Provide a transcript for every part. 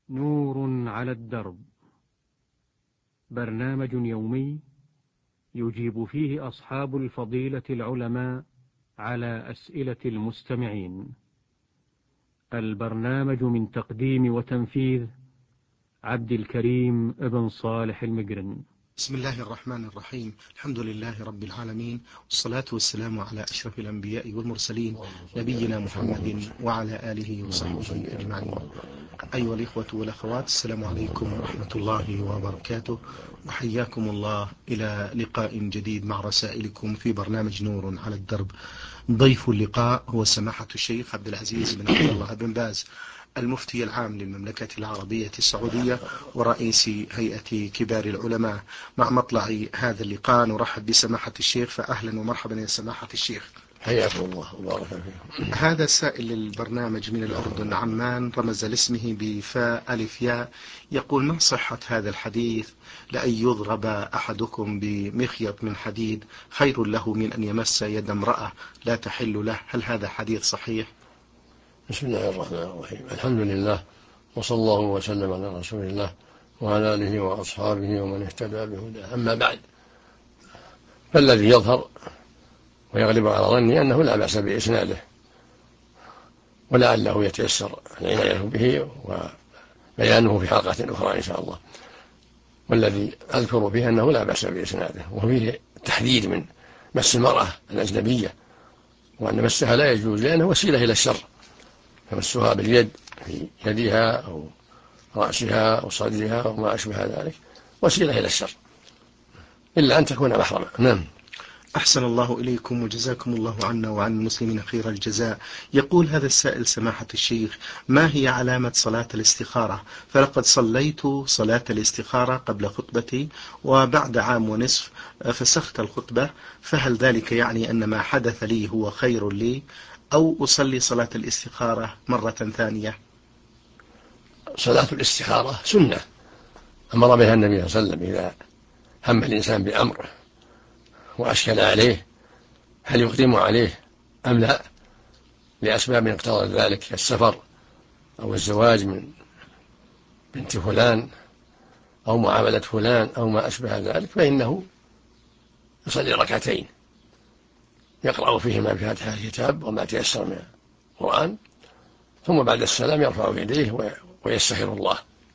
نور على الدرب، برنامج يومي يجيب فيه أصحاب الفضيلة العلماء على أسئلة المستمعين. البرنامج من تقديم وتنفيذ عبد الكريم ابن صالح المقرن. بسم الله الرحمن الرحيم. الحمد لله رب العالمين، والصلاة والسلام على أشرف الأنبياء والمرسلين، نبينا محمد وعلى آله وصحبه أجمعين. أيها الإخوة والأخوات، السلام عليكم ورحمة الله وبركاته، وحياكم الله إلى لقاء جديد مع رسائلكم في برنامج نور على الدرب. ضيف اللقاء هو سماحة الشيخ عبد العزيز بن عبد الله بن باز، المفتي العام للمملكة العربية السعودية ورئيس هيئة كبار العلماء. مع مطلع هذا اللقاء نرحب بسماحة الشيخ، فأهلا ومرحبا يا سماحة الشيخ. حياكم الله وبارك فيكم. هذا سائل للبرنامج من الأردن، عمان، رمز لاسمه بفاء ألف ياء، يقول: ما صحة هذا الحديث لأن يضرب أحدكم بمخيط من حديد خير له من أن يمس يد امرأة لا تحل له؟ هل هذا حديث صحيح؟ بسم الله الرحمن الرحيم. الحمد لله، وصلى الله وسلم على رسول الله وعلى آله وأصحابه ومن اهتدى بهداه. أما بعد، فالذي يظهر ويغلب على ظني أنه لا بأس بإسناده، ولعله يتيسر العناية به وبيانه في حلقة أخرى إن شاء الله. والذي أذكر فيه أنه لا بأس بإسناده، وفيه تحذير من مس المرأة الأجنبية، وأن مسها لا يجوز لأنه وسيلة إلى الشر، فمسها باليد في يدها أو رأسها أو صدرها أو ما أشبه ذلك وسيلة إلى الشر، إلا أن تكون محرمة. نعم. أحسن الله إليكم وجزاكم الله عنا وعن المسلمين خير الجزاء. يقول هذا السائل: سماحة الشيخ، ما هي علامة صلاة الاستخارة؟ فلقد صليت صلاة الاستخارة قبل خطبتي، وبعد عام ونصف فسخت الخطبة، فهل ذلك يعني أن ما حدث لي هو خير لي، أو أصلي صلاة الاستخارة مرة ثانية؟ صلاة الاستخارة سنة أمر بها النبي صلى الله عليه وسلم إذا هم الإنسان بأمر وأشكل عليه هل يقدم عليه أم لا، لأسباب اقتضت ذلك كالسفر أو الزواج من بنت فلان أو معاملة فلان أو ما أشبه ذلك، فإنه يصلي ركعتين يقرأ فيهما بفاتحة الكتاب وما تيسر من القرآن، ثم بعد السلام يرفع يديه ويستخير الله،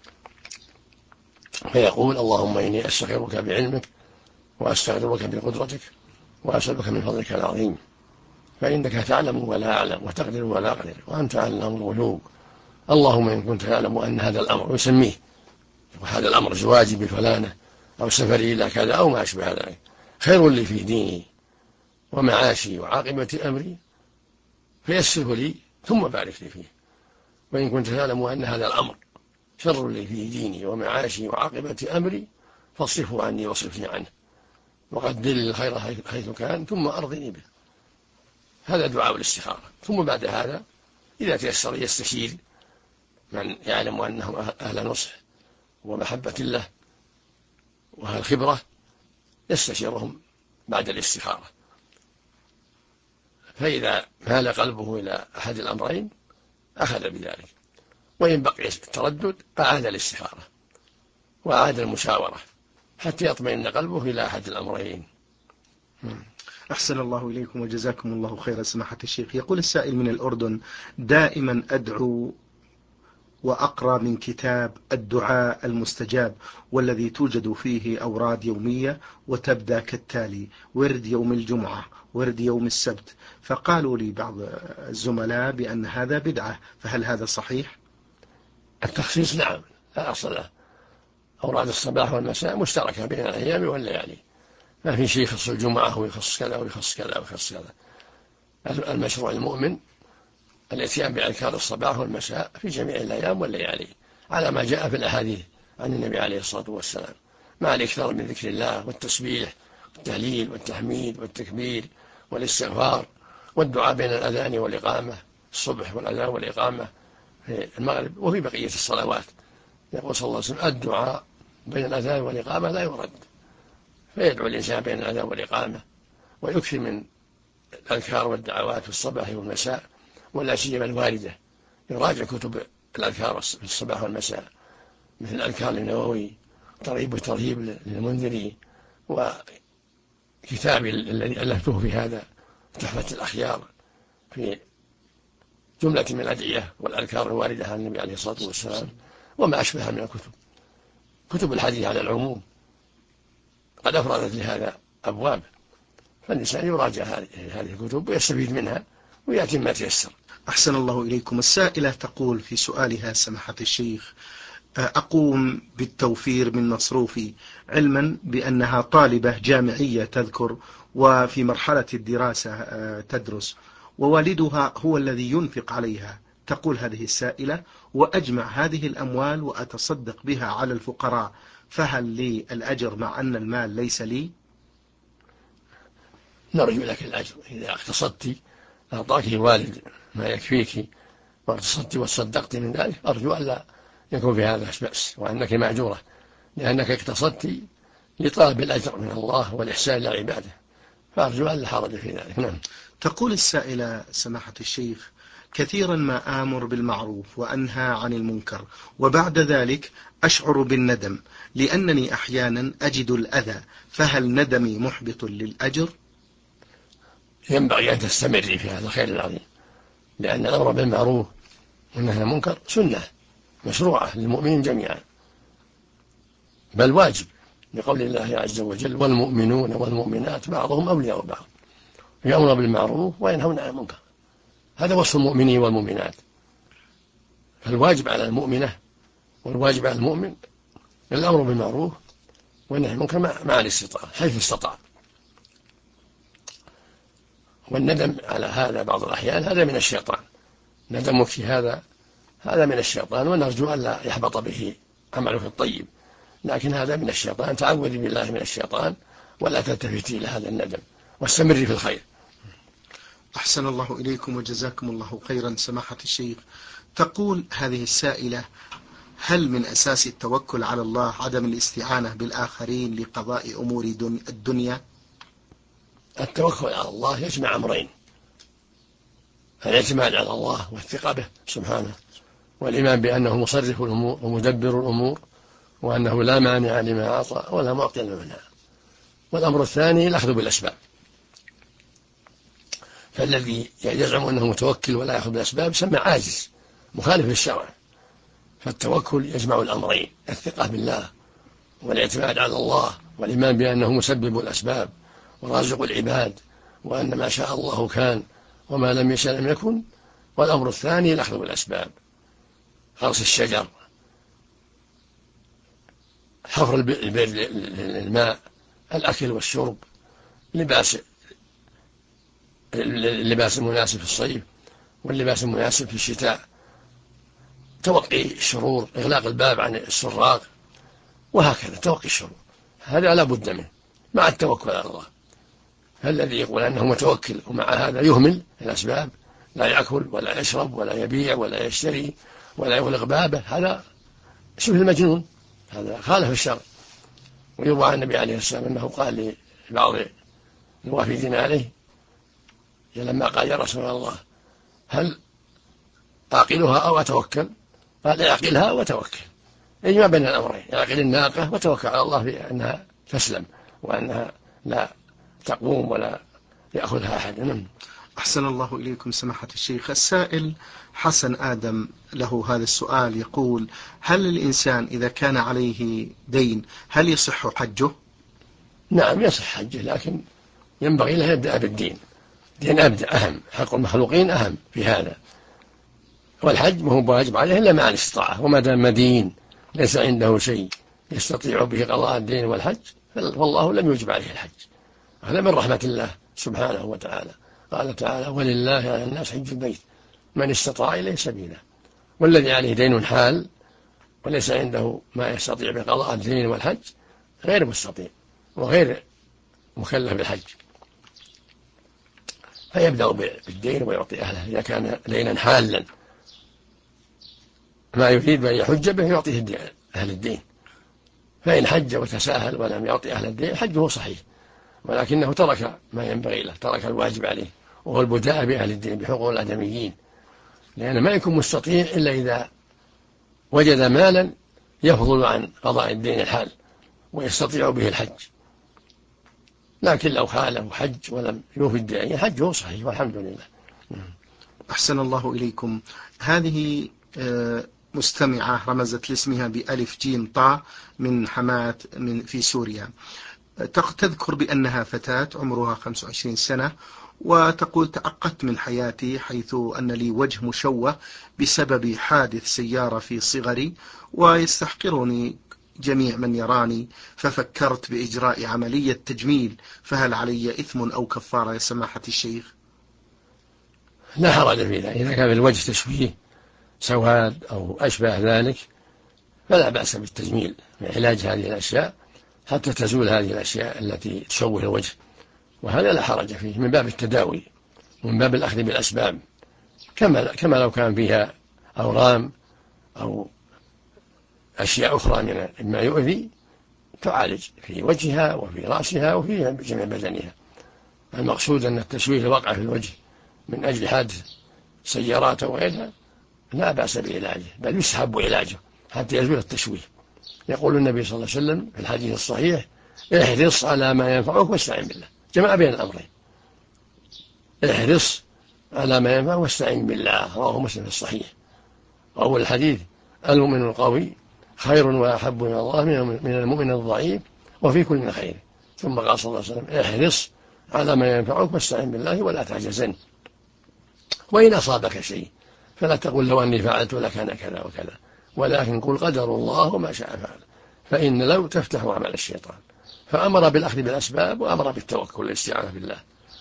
فيقول: اللهم إني أستخيرك بعلمك وأستغفرك بقدرتك وأسألك من فضلك العظيم، فإنك تعلم ولا أعلم وتقدر ولا أقدر وأنت علام الغيوب، اللهم إن كنت تعلم أن هذا الأمر، يسميه وهذا الأمر زواجي بفلانة أو سفري إلى كذا أو ما أشبه ذلك خير لي في ديني ومعاشي وعاقبة أمري فيسره لي ثم بارك لي فيه، وإن كنت تعلم أن هذا الأمر شر لي في ديني ومعاشي وعاقبة أمري فاصرفه عني واصرفني عنه، وقدر لي الخير حيث كان ثم أرضني به. هذا دعاء الاستخارة. ثم بعد هذا إذا تيسر يستشير من يعلم أنهم أهل نصح ومحبة الله وأهل خبرة، يستشيرهم بعد الاستخارة، فإذا مال قلبه إلى أحد الأمرين أخذ بذلك، وإن بقي التردد أعاد الاستخارة وأعاد المشاورة حتى يطمئن قلبه إلى أحد الأمرين. أحسن الله إليكم وجزاكم الله خير سماحة الشيخ. يقول السائل من الأردن: دائما أدعو وأقرأ من كتاب الدعاء المستجاب، والذي توجد فيه أوراد يومية وتبدأ كالتالي: ورد يوم الجمعة، ورد يوم السبت، فقالوا لي بعض الزملاء بأن هذا بدعة، فهل هذا صحيح؟ التخصيص نعم لا أصل له، أوراد الصباح والمساء مشتركة بين الأيام والليالي، ما في شيء يخص الجمعة ويخص كذا ويخص كذا ويخص كذا. المشروع المؤمن الاتيان بأذكار الصباح والمساء في جميع الأيام والليالي على ما جاء في الأحاديث عن النبي عليه الصلاة والسلام، مع الإكثار من ذكر الله والتسبيح والتهليل والتحميد والتكبير والاستغفار والدعاء بين الأذان والإقامة، الصبح والأذان والإقامة في المغرب وفي بقية الصلوات. يقول صلى الله عليه وسلم: الدعاء بين الأذان والإقامة لا يرد، فيدعو الإنسان بين الأذان والإقامة ويكثر من الأذكار والدعوات في الصباح والمساء، ولا سيما الواردة، يراجع كتب الأذكار في الصباح والمساء مثل الأذكار النووي، ترغيب وترهيب للمنذري، وكتابي الذي ألفته في هذا تحفة الأخيار في جملة من الأدعية والأذكار الواردة عن النبي عليه الصلاة والسلام، وما أشبه من الكتب. كتب الحديث على العموم قد أفردت لهذا أبواب، فالإنسان يراجع هذه الكتب ويستفيد منها ويأتي ما تيسر. أحسن الله إليكم. السائلة تقول في سؤالها سماحة الشيخ: أقوم بالتوفير من مصروفي علما بأنها طالبة جامعية تذكر وفي مرحلة الدراسة تدرس، ووالدها هو الذي ينفق عليها. تقول هذه السائلة: وأجمع هذه الأموال وأتصدق بها على الفقراء، فهل لي الأجر مع أن المال ليس لي؟ نرجو لك الأجر إذا اقتصدت أعطاك الوالد ما يكفيك واقتصدت وتصدقت من ذلك، أرجو أن لا يكون في هذا بأس، وأنك معجورة لأنك اقتصدت لطلب الأجر من الله والإحسان إلى عباده، فأرجو أن لا حرج في ذلك. نعم. تقول السائلة سماحة الشيخ: كثيرا ما آمر بالمعروف وأنهى عن المنكر، وبعد ذلك أشعر بالندم لأنني أحيانا أجد الأذى، فهل ندمي محبط للأجر؟ ينبغي أن تستمري في هذا الخير العظيم، لأن الأمر بالمعروف والنهي عن المنكر سنة مشروعة للمؤمنين جميعا، بل واجب، لقول الله عز وجل: والمؤمنون والمؤمنات بعضهم أولياء بعض يأمرون بالمعروف وينهون عن المنكر. هذا وصف المؤمنين والمؤمنات، فالواجب على المؤمنة والواجب على المؤمن الأمر بالمعروف والنهي عن المنكر مع الاستطاعة حيث استطاع. والندم على هذا بعض الأحيان هذا من الشيطان، ندمك في هذا من الشيطان، ونرجو أن لا يحبط به عملك الطيب، لكن هذا من الشيطان، تعوذي بالله من الشيطان ولا تلتفتي إلى هذا الندم واستمري في الخير. أحسن الله إليكم وجزاكم الله خيرا سماحة الشيخ. تقول هذه السائلة: هل من أساس التوكل على الله عدم الاستعانة بالآخرين لقضاء أمور الدنيا؟ التوكل على الله يجمع أمرين: الاعتماد على الله والثقة به سبحانه، والإيمان بأنه مصرف الأمور ومدبر الأمور، وأنه لا مانع لما أعطى ولا معطي لما منع. والأمر الثاني الأخذ بالأسباب، فالذي يزعم أنه متوكل ولا يأخذ بالأسباب يسمى عاجز مخالف للشرع. فالتوكل يجمع الأمرين: الثقة بالله والاعتماد على الله والإيمان بأنه مسبب الأسباب ورازق العباد، وأن ما شاء الله كان وما لم يشأ لم يكن. والأمر الثاني الأخذ بالأسباب: غرس الشجر، حفر البئر للماء، الأكل والشرب، اللباس المناسب في الصيف واللباس المناسب في الشتاء، توقي الشرور، إغلاق الباب عن السراق، وهكذا توقي الشرور. هذا لا بد منه مع التوكل على الله. فالذي يقول أنه متوكل ومع هذا يهمل الأسباب، لا يأكل ولا يشرب ولا يبيع ولا يشتري ولا يغلق بابه، هذا شبه المجنون، هذا خالف الشرع. ويروى عن النبي عليه السلام أنه قال لبعض الوافدين عليه لما قال: يا رسول الله هل أعقلها أو أتوكل؟ قال: اعقلها وتوكل، يعني ما بين الأمرين، اعقل الناقة وتوكل على الله في أنها تسلم وأنها لا تقوم ولا يأخذها أحد. أحسن الله إليكم سماحة الشيخ. السائل حسن آدم له هذا السؤال، يقول: هل الإنسان إذا كان عليه دين هل يصح حجه؟ نعم يصح حجه، لكن ينبغي له يبدأ بالدين، دين أبدأ أهم، حق المخلوقين أهم في هذا، والحج ما هو واجب عليه إلا مع الاستطاعة، وما دام مدين ليس عنده شيء يستطيع به قضاء الدين والحج فالله لم يوجب عليه الحج. هذا من رحمة الله سبحانه وتعالى. قال تعالى: ولله على الناس حج البيت من استطاع إليه سبيلا. والذي عليه دين حال وليس عنده ما يستطيع بقضاء الدين والحج غير مستطيع وغير مكلف بالحج، فيبدأ بالدين ويعطي أهله إذا كان دينا حالا ما يريد أن يحج به يعطيه أهل الدين. فإن حج وتساهل ولم يعطي أهل الدين حجه صحيح، ولكنه ترك ما ينبغي له، ترك الواجب عليه، وهو البداء بأهل الدين بحقوق الآدميين، لأنه ما يكون مستطيع إلا إذا وجد مالا يفضل عن قضاء الدين الحال ويستطيع به الحج. لكن لو خاله حج ولم يوفي الدين حجه صحيح والحمد لله. أحسن الله إليكم. هذه مستمعة رمزت لاسمها بألف جيم طاء من حماة في سوريا، تذكر بأنها فتاة عمرها 25 سنة، وتقول: تعقدت من حياتي حيث أن لي وجه مشوه بسبب حادث سيارة في صغري، ويستحقرني جميع من يراني، ففكرت بإجراء عملية تجميل، فهل علي إثم أو كفارة يا سماحة الشيخ؟ لا حرج في ذلك، إذا كان في الوجه تشويه سواد أو أشبه ذلك فلا بأس بالتجميل بعلاج هذه الأشياء حتى تزول هذه الأشياء التي تشوه الوجه، وهذا لا حرج فيه من باب التداوي ومن باب الأخذ بالأسباب، كما لو كان فيها أورام أو أشياء أخرى مما يؤذي تعالج في وجهها وفي رأسها وفي جميع بدنها. المقصود أن التشويه الواقع في الوجه من أجل حادث سيارات وغيرها لا بأس بعلاجه، بل يسحب علاجه حتى يزول التشويه. يقول النبي صلى الله عليه وسلم في الحديث الصحيح: احرص على ما ينفعك واستعن بالله. جمع بين الأمرين، احرص على ما ينفعك واستعن بالله، رواه مسلم في الصحيح. وأول الحديث: المؤمن القوي خير وأحب إلى الله من المؤمن الضعيف وفي كل خير. ثم قال صلى الله عليه وسلم: احرص على ما ينفعك واستعن بالله ولا تعجزن. وإن أصابك شيء فلا تقول لو أني فعلت لكان كذا وكذا، ولكن قل قدر الله وما شاء فعل، فإن لو تفتح عمل الشيطان. فأمر بالأخذ بالأسباب وأمر بالتوكل والاستعانة بالله.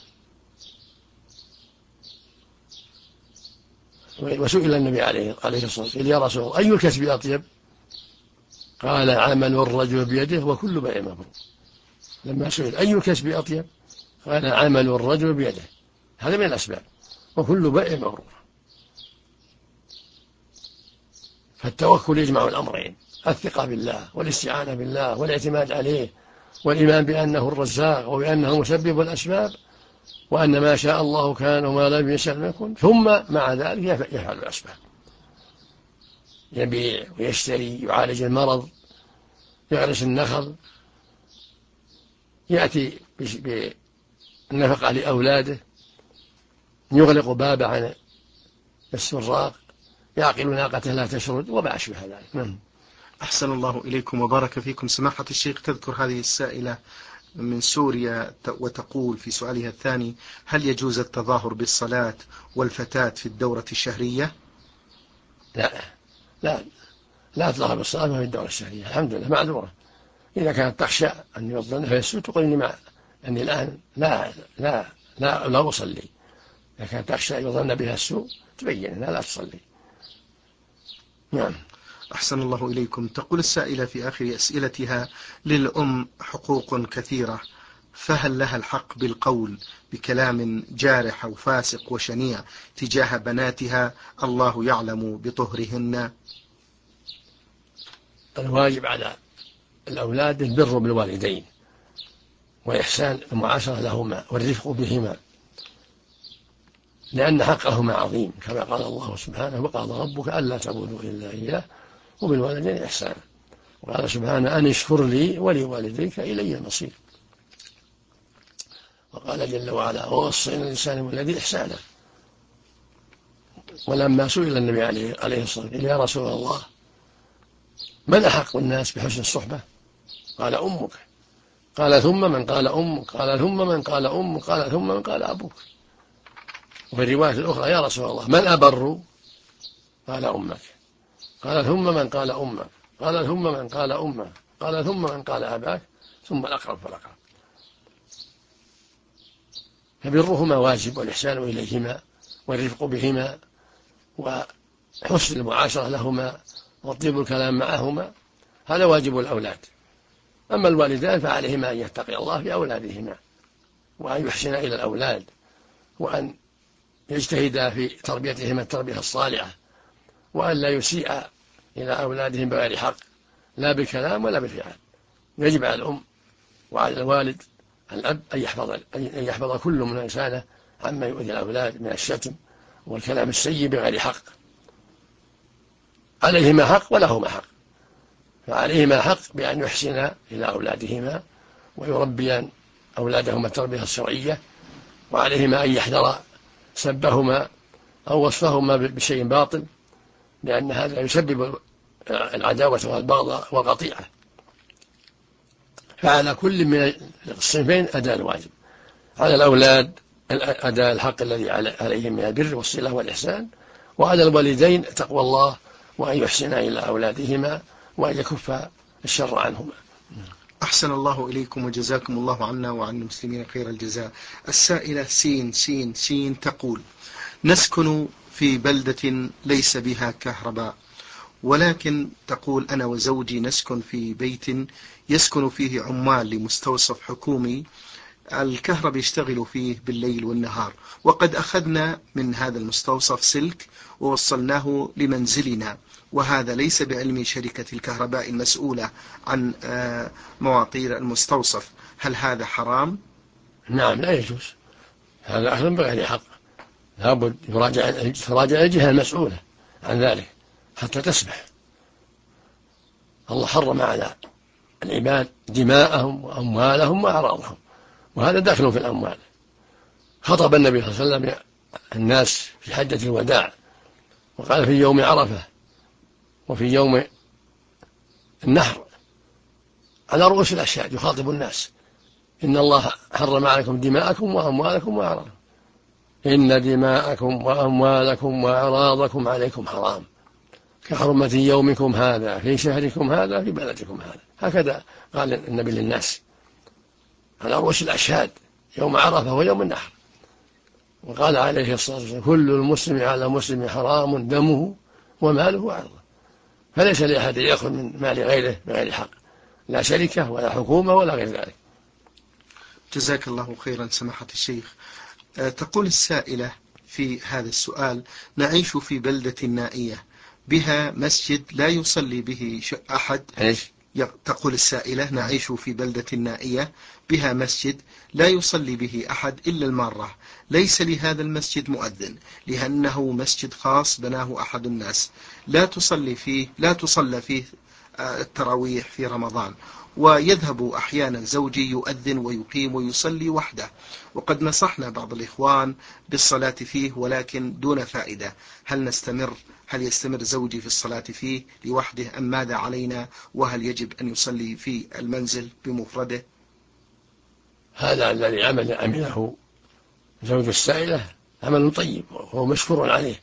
وسئل النبي عليه الصلاة والسلام: يا رسول الله أي الكسب أطيب؟ قال: عمل الرجل بيده وكل بيع مبرور. لما سئل أي الكسب أطيب قال: عمل الرجل بيده. هذا من الأسباب، وكل بيع مبرور. فالتوكل يجمع الأمرين: الثقة بالله والاستعانة بالله والاعتماد عليه والإيمان بأنه الرزاق وبأنه مسبب الأسباب، وأن ما شاء الله كان وما لم يشاء لم يكن، ثم مع ذلك يفعل الأسباب، يبيع ويشتري، يعالج المرض، يغرس النخل، يأتي بالنفقة لأولاده، يغلق بابه عن السراق، يعقل ناقته لا تشرد، وما أشبه ذلك. أحسن الله إليكم وبارك فيكم. سماحة الشيخ، تذكر هذه السائلة من سوريا وتقول في سؤالها الثاني: هل يجوز التظاهر بالصلاة والفتاة في الدورة الشهرية؟ لا تظاهر بالصلاة في الدورة الشهرية، الحمد لله معذورة. إذا كانت تخشى أن يظن فيسوء تقول أني الآن لا أصلي. إذا كانت تخشى أن يظن بها السوء تبين أنها لا تصلي. نعم. أحسن الله إليكم. تقول السائلة في آخر أسئلتها: للأم حقوق كثيرة، فهل لها الحق بالقول بكلام جارح أو فاسق وشنيع تجاه بناتها الله يعلم بطهرهن؟ الواجب على الأولاد البر بالوالدين وإحسان المعاشرة لهما والرفق بهما، لأن حقهما عظيم، كما قال الله سبحانه: وقضى ربك ألا تعبدوا إلا إياه وبالوالدين إحسانا. وقال سبحانه: أن اشكر لي ولوالديك إلي المصير. وقال جل وعلا: ووصينا الإنسان والذي إحسانا. ولما سئل النبي عليه الصلاة والسلام: يا رسول الله من أحق الناس بحسن الصحبة؟ قال: أمك. قال: ثم من؟ قال: أمك. قال: ثم من؟ قال: أمك. قال: ثم من؟ قال: أبوك. وفي الرواية الأخرى: يا رسول الله من أبر؟ قال: أمك. قال: ثم من؟ قال: أمك. قال: ثم من؟ قال: أمك. قال: ثم من؟ قال: أباك. ثم الأقرب فالأقرب. فبرهما واجب، والإحسان إليهما والرفق بهما وحسن المعاشرة لهما وطيب الكلام معهما، هذا واجب الأولاد. أما الوالدان فعليهما أن يتقي الله في أولادهما، وأن يحسن إلى الأولاد، وأن يجتهدا في تربيتهم التربية الصالحة، وأن لا يسيء إلى أولادهم بغير حق، لا بالكلام ولا بالفعل. يجب على الأم وعلى الوالد الأب أن يحفظ كل من إنسانه عما يؤذي الأولاد من الشتم والكلام السيء بغير حق. عليهما حق ولهما حق، فعليهما حق بأن يحسنا إلى أولادهما ويربيان أولادهما التربية الشرعية، وعليهما أن يحذر سبهما أو وصفهما بشيء باطل، لأن هذا يسبب العداوة والبغضاء والقطيعة. فعلى كل من الصنفين أداء الواجب. على الأولاد أداء الحق الذي عليهم من البر والصلة والإحسان، وعلى الوالدين تقوى الله وأن يحسن إلى أولادهما وأن يكف الشر عنهما. أحسن الله إليكم وجزاكم الله عنا وعن المسلمين خير الجزاء. السائلة سين تقول: نسكن في بلدة ليس بها كهرباء، ولكن تقول أنا وزوجي نسكن في بيت يسكن فيه عمال لمستوصف حكومي، الكهرباء يشتغل فيه بالليل والنهار، وقد أخذنا من هذا المستوصف سلك ووصلناه لمنزلنا، وهذا ليس بعلم شركة الكهرباء المسؤولة عن مواطير المستوصف، هل هذا حرام؟ نعم، لا يجوز، هذا أخذ بغير حق، لابد يراجع الجهة المسؤولة عن ذلك حتى تسمح. الله حرم على العباد دماءهم وأموالهم وأعراضهم، وهذا داخل في الأموال. خطب النبي صلى الله عليه وسلم الناس في حجة الوداع وقال: في يوم عرفة وفي يوم النحر على رؤوس الأشهاد يخاطب الناس: إن الله حرم عليكم دماءكم وأموالكم وأعراضكم، إن دماءكم وأموالكم وأعراضكم عليكم حرام كحرمة يومكم هذا في شهركم هذا في بلدكم هذا. هكذا قال النبي للناس على رؤوس الأشهاد يوم عرفة ويوم النحر. وقال عليه الصلاة والسلام: كل المسلم على مسلم حرام دمه وماله وعرضه. فليس لأحد يأخذ من مال غيره بغير حق، لا شركة ولا حكومة ولا غير ذلك. جزاك الله خيرا سماحة الشيخ. تقول السائلة في هذا السؤال: نعيش في بلدة نائية بها مسجد لا يصلي به أحد. تقول السائلة: نعيش في بلدة نائية بها مسجد لا يصلي به أحد إلا المارة، ليس لهذا المسجد مؤذن لأنه مسجد خاص بناه أحد الناس، لا تصلى فيه التراويح في رمضان، ويذهب أحيانا زوجي يؤذن ويقيم ويصلي وحده، وقد نصحنا بعض الإخوان بالصلاة فيه ولكن دون فائدة. هل يستمر زوجي في الصلاة فيه لوحده أم ماذا علينا؟ وهل يجب أن يصلي في المنزل بمفرده؟ هذا الذي عمله زوج السائلة عمل طيب وهو مشكور عليه،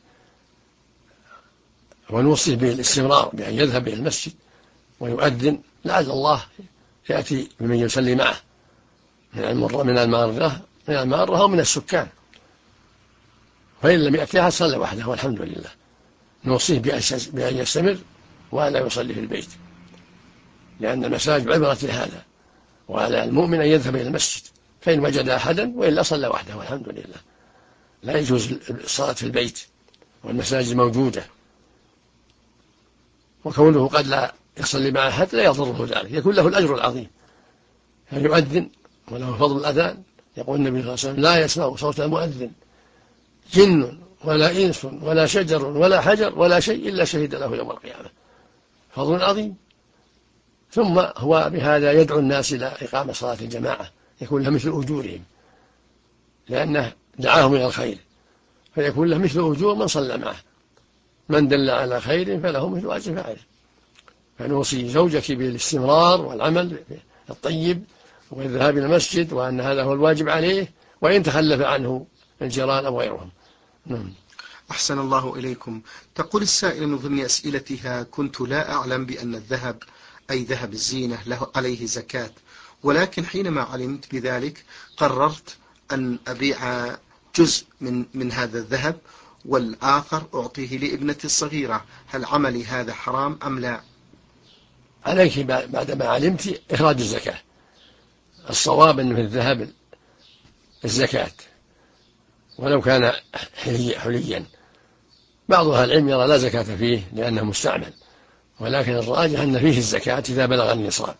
ونوصيه بالاستمرار بأن يذهب إلى المسجد ويؤذن، لعل الله يأتي بمن يصلي معه من المارة أو من السكان، فإن لم يأتي أحد صلى وحده والحمد لله. نوصيه بأن يستمر ولا يصلي في البيت، لأن المساجد عبرة لهذا، وعلى المؤمن أن يذهب إلى المسجد فإن وجد أحدا، وإلا صلى وحده والحمد لله. لا يجوز الصلاة في البيت والمساجد موجودة، وكونه قد لا يصلي مع أحد لا يضره ذلك، يكون له الأجر العظيم، فيؤذن وله فضل الأذان. يقول النبي صلى الله عليه وسلم: لا يسمع صوت المؤذن جن ولا إنس ولا شجر ولا حجر ولا شيء إلا شهد له يوم القيامة، فضل عظيم. ثم هو بهذا يدعو الناس إلى إقامة صلاة الجماعة، يكون له مثل أجورهم، لأنه دعاهم إلى الخير، فيكون له مثل أجور من صلى معه، من دل على خير فله مثل أجر فاعله. فنوصي زوجك بالاستمرار والعمل الطيب والذهاب إلى المسجد، وأن هذا هو الواجب عليه، وإن تخلف عنه الجيران أو غيرهم. أحسن الله إليكم. تقول السائل من ضمن أسئلتها: كنت لا أعلم بأن الذهب أي ذهب الزينة له عليه زكاة، ولكن حينما علمت بذلك قررت أن أبيع جزء من هذا الذهب والآخر أعطيه لابنتي الصغيرة، هل عملي هذا حرام أم لا؟ عليك بعدما علمت إخراج الزكاة. الصواب أن في الذهب الزكاة ولو كان حليا. بعض أهل العلم يرى لا زكاة فيه لأنه مستعمل، ولكن الراجح أن فيه الزكاة إذا بلغ النصاب،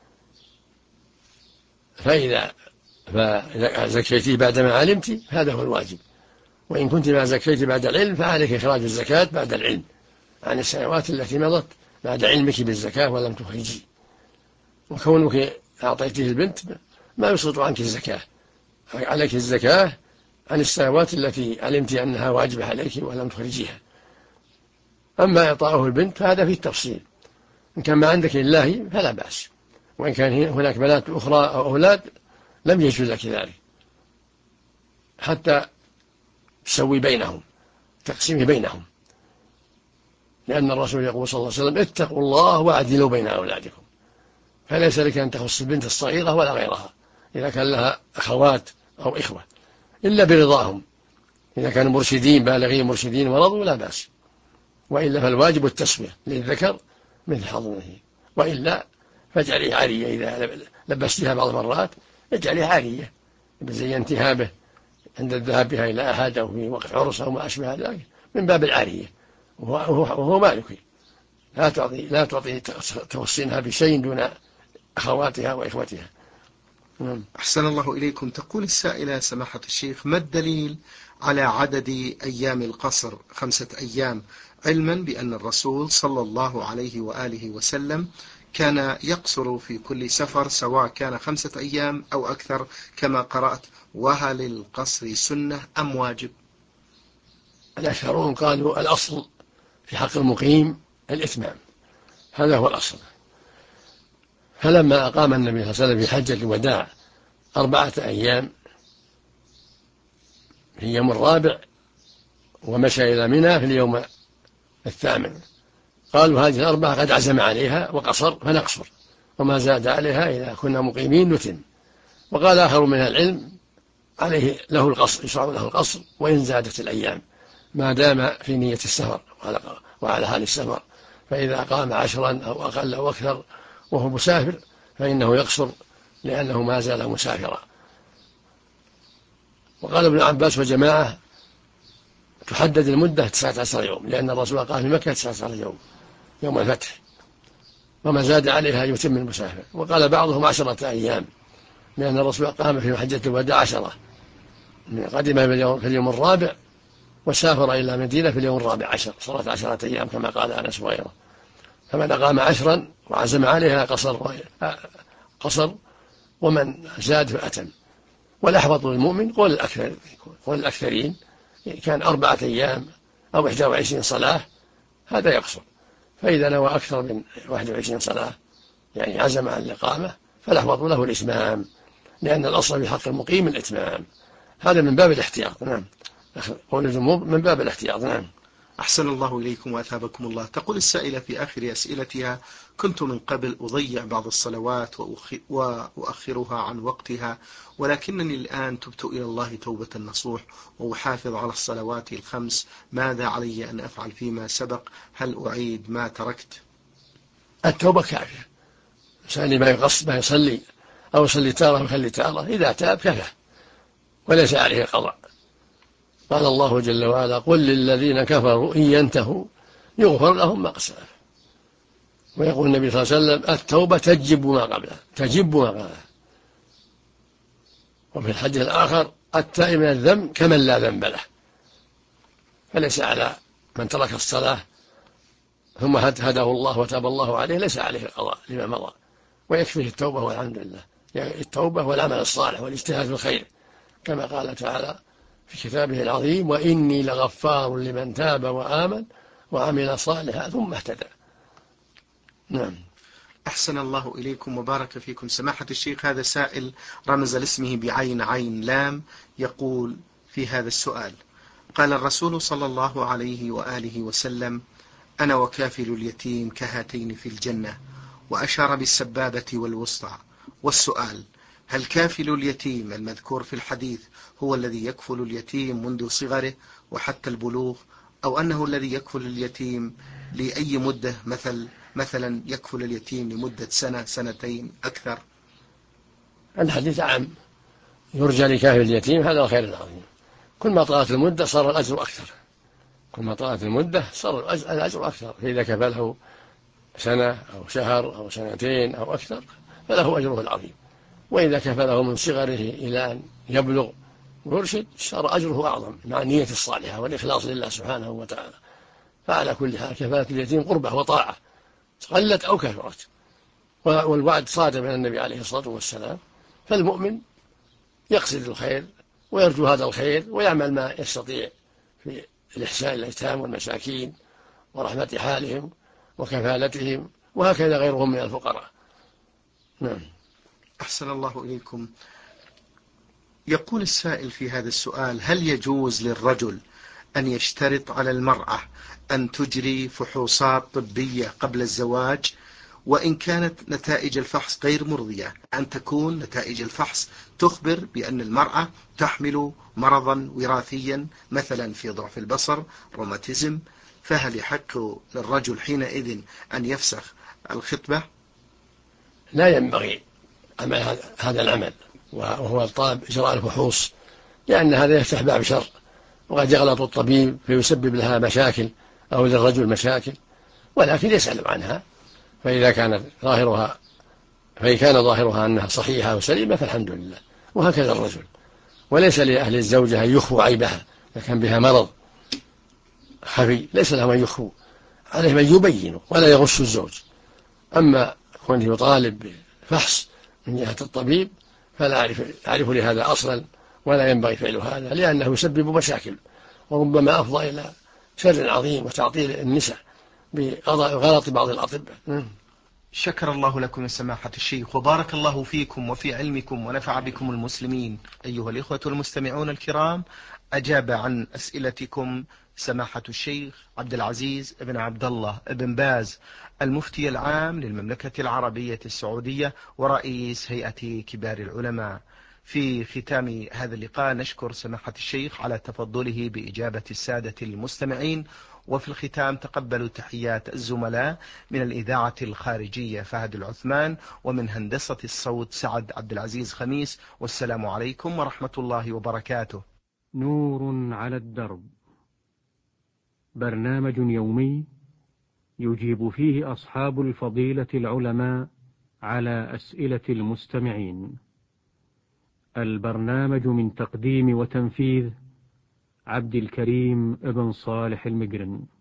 فإذا زكيتي بعدما علمت هذا هو الواجب، وإن كنت ما زكيت بعد العلم فعليك إخراج الزكاة بعد العلم عن السنوات التي مضت بعد علمك بالزكاة ولم تخرجي، وكونك أعطيته البنت ما يسقط عنك الزكاة، عليك الزكاة عن السنوات التي علمت أنها واجبة عليك ولم تخرجيها. أما إعطاؤه البنت فهذا فيه التفصيل، إن كان ما عندك لله فلا بأس، وإن كان هناك بنات أخرى أو أولاد لم يجوز لك ذلك حتى تسوي بينهم، تقسيمه بينهم، لأن الرسول يقول صلى الله عليه وسلم اتقوا الله واعدلوا بين أولادكم، فليس لك أن تخص البنت الصغيرة ولا غيرها إذا كان لها أخوات أو إخوة إلا برضاهم، إذا كانوا مرشدين بالغين مرشدين ورضوا لا بأس، وإلا فالواجب التسوية للذكر مثل حظ الأنثيين، وإلا فاجعليه عارية، إذا لبستها بعض المرات اجعليه عارية بزينتها به عند الذهاب بها إلى أحد أو في وقت عرس أو ما أشبه ذلك من باب العارية، وهو مالك، لا تعطي توصينها بشيء دون أخواتها وإخوتها. أحسن الله إليكم. تقول السائلة سماحة الشيخ: ما الدليل على عدد أيام القصر 5 أيام، علما بأن الرسول صلى الله عليه وآله وسلم كان يقصر في كل سفر سواء كان 5 أيام أو أكثر كما قرأت، وهل القصر سنة أم واجب؟ الأشهرون قالوا الأصل في حق المقيم الإتمام، هذا هو الأصل. فلما أقام النبي صلى الله عليه وسلم في حجة الوداع 4 أيام في يوم الرابع ومشى إلى منى في اليوم 8، قالوا هذه 4 قد عزم عليها وقصر فنقصر، وما زاد عليها إذا كنا مقيمين نتم. وقال آخر من العلم عليه له القصر، يشرع له القصر وإن زادت الأيام ما دام في نية السفر وعلى حال السفر، فإذا قام 10 أو أقل أو أكثر وهو مسافر فإنه يقصر لأنه ما زال مسافرا. وقال ابن عباس وجماعة تحدد المدة 19 يوم، لأن الرسول قال في مكة 19 يوم يوم الفتح، وما زاد عليها يتم المسافر. وقال بعضهم 10 أيام، لأن الرسول قام في حجة الوداع 10، من قدم في اليوم الرابع وسافر إلى المدينة في اليوم الرابع 10، صارت 10 أيام كما قال أنس وغيره. فمن أقام 10 وعزم عليها قصر، ومن زاد فأتم. والأحوط للمؤمن قول الأكثرين كان 4 أيام أو 21 صلاة هذا يقصر، فإذا نوى أكثر من 21 صلاة يعني عزم على الإقامة فالأحوط له الإتمام، لأن الأصل في حق المقيم الإتمام، هذا من باب الاحتياط. نعم، قول الجمهور من باب الاحتياط. نعم. أحسن الله إليكم وأثابكم الله. تقول السائلة في آخر أسئلتها: كنت من قبل أضيع بعض الصلوات وأؤخرها عن وقتها، ولكنني الآن تبت إلى الله توبة نصوح وأحافظ على الصلوات ال5، ماذا علي أن أفعل فيما سبق؟ هل أعيد ما تركت؟ التوبة كافية، الإنسان ما يصلي أو يصلي تارة ويخلي تارة إذا تاب كفى وليس عليه قضاء. قال الله جل وعلا: قل للذين كفروا إن ينتهوا يغفر لهم ما قد سلف. ويقول النبي صلى الله عليه وسلم: التوبة تجب ما قبلها. وفي الحديث الآخر: التائب من الذنب كمن لا ذنب له. فليس على من ترك الصلاة ثم هداه الله وتاب الله عليه ليس عليه القضاء لما مضى، ويكفيه التوبة والحمد لله، يعني التوبة والعمل الصالح والاجتهاد في الخير، كما قال تعالى في كتابه العظيم: وإني لغفار لمن تاب وآمن وعمل صالحا ثم اهتدى. نعم. أحسن الله إليكم وبارك فيكم سماحة الشيخ. هذا سائل رمز لاسمه بعين عين لام، يقول في هذا السؤال: قال الرسول صلى الله عليه وآله وسلم: أنا وكافل اليتيم كهاتين في الجنة، وأشار بالسبابة والوسطى. والسؤال: هل كافل اليتيم المذكور في الحديث هو الذي يكفل اليتيم منذ صغره وحتى البلوغ، أو أنه الذي يكفل اليتيم لأي مدة، مثلا يكفل اليتيم لمدة 1 2 أكثر؟ الحديث عام، يرجى لكافل اليتيم هذا الخير العظيم، كل ما طالت المدة صار الأجر أكثر، كل ما طالت المدة صار الأجر أكثر. فإذا كفله 1 أو شهر أو 2 أو أكثر فله أجره العظيم، وإذا كفله من صغره إلى أن يبلغ ويرشد صار أجره أعظم مع النية الصالحة والإخلاص لله سبحانه وتعالى. فعلى كل حال كفالة اليتيم قربة وطاعة، قلت أو كثرت، والوعد صادم من النبي عليه الصلاة والسلام. فالمؤمن يقصد الخير ويرجو هذا الخير ويعمل ما يستطيع في الإحسان الأيتام والمساكين ورحمة حالهم وكفالتهم، وهكذا غيرهم من الفقراء. نعم. أحسن الله إليكم. يقول السائل في هذا السؤال: هل يجوز للرجل أن يشترط على المرأة أن تجري فحوصات طبية قبل الزواج، وإن كانت نتائج الفحص غير مرضية، أن تكون نتائج الفحص تخبر بأن المرأة تحمل مرضا وراثيا مثلا في ضعف البصر، روماتيزم، فهل يحق للرجل حينئذ أن يفسخ الخطبة؟ لا ينبغي عمل هذا العمل، وهو الطلب إجراء الفحوص، لأن هذا يفتح باب شر، وقد يغلط الطبيب فيسبب لها مشاكل أو للرجل مشاكل، ولكن يسأل عنها، فإن كان ظاهرها أنها صحيحة وسليمة فالحمد لله. وهكذا الرجل، وليس لأهل الزوجة أن يخفوا عيبها، إذا كان بها مرض خفي ليس لهم أن يخفوا، عليهم أن يبينوا ولا يغش الزوج. أما كونه يطالب بفحص من جهة الطبيب فلا أعرف لهذا أصلا، ولا ينبغي فعل هذا، لأنه يسبب مشاكل وربما أفضى إلى شر عظيم وتعطيل النساء بغلط بعض الأطباء. شكر الله لكم يا سماحة الشيخ، وبارك الله فيكم وفي علمكم ونفع بكم المسلمين. أيها الإخوة المستمعون الكرام، أجاب عن أسئلتكم سماحة الشيخ عبد العزيز بن عبد الله بن باز، المفتي العام للمملكة العربية السعودية ورئيس هيئة كبار العلماء. في ختام هذا اللقاء نشكر سماحة الشيخ على تفضله بإجابة السادة المستمعين. وفي الختام تقبلوا تحيات الزملاء من الإذاعة الخارجية فهد العثمان، ومن هندسة الصوت سعد عبد العزيز خميس، والسلام عليكم ورحمة الله وبركاته. نور على الدرب، برنامج يومي يجيب فيه أصحاب الفضيلة العلماء على أسئلة المستمعين. البرنامج من تقديم وتنفيذ عبد الكريم ابن صالح المقرن.